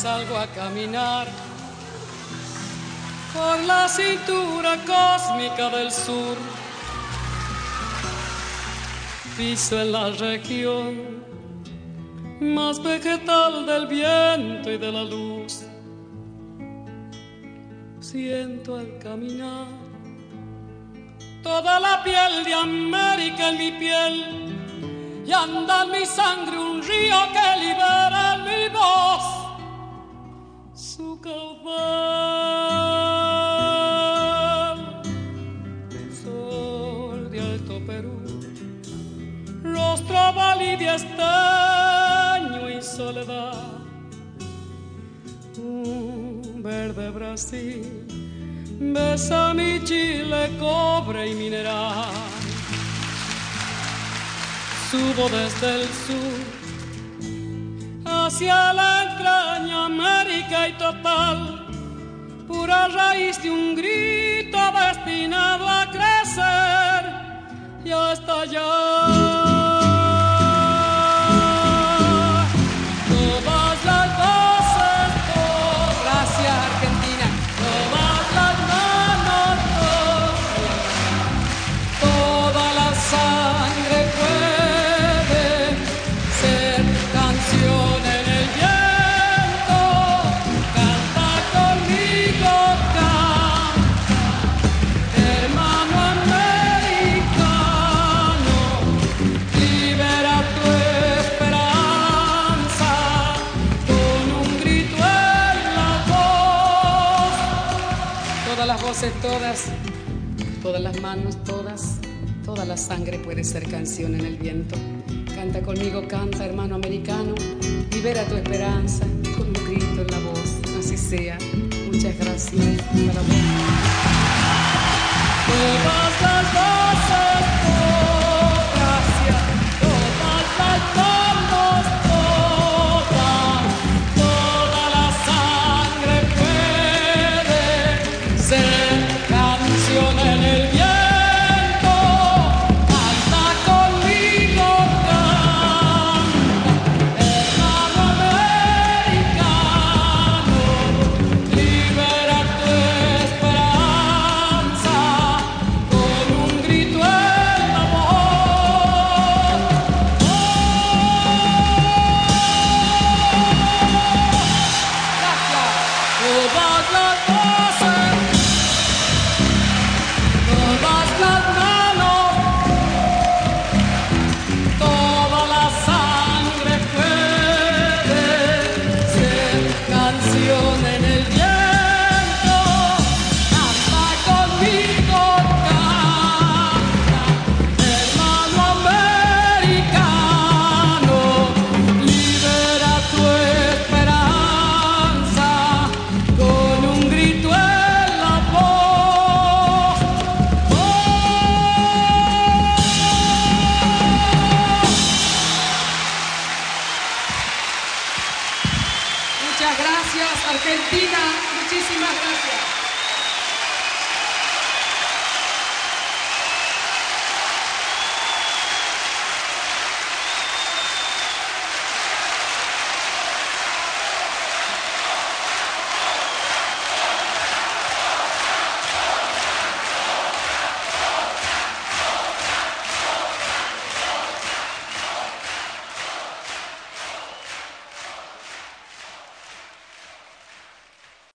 salgo a caminar por la cintura cósmica del sur. Piso en la región más vegetal del viento y de la luz. Siento al caminar toda la piel de América en mi piel, y anda en mi sangre un río que libera en mi voz su caudal. Sol de Alto Perú, rostro válido y estaño y soledad. Verde Brasil besa mi Chile, cobre y mineral. Subo desde el sur hacia la entraña América y total, pura raíz de un grito destinado a crecer y hasta allá. Todas las manos, toda la sangre puede ser canción en el viento. Canta conmigo, canta, hermano americano, libera tu esperanza con un grito en la voz, así sea. Muchas gracias para vos.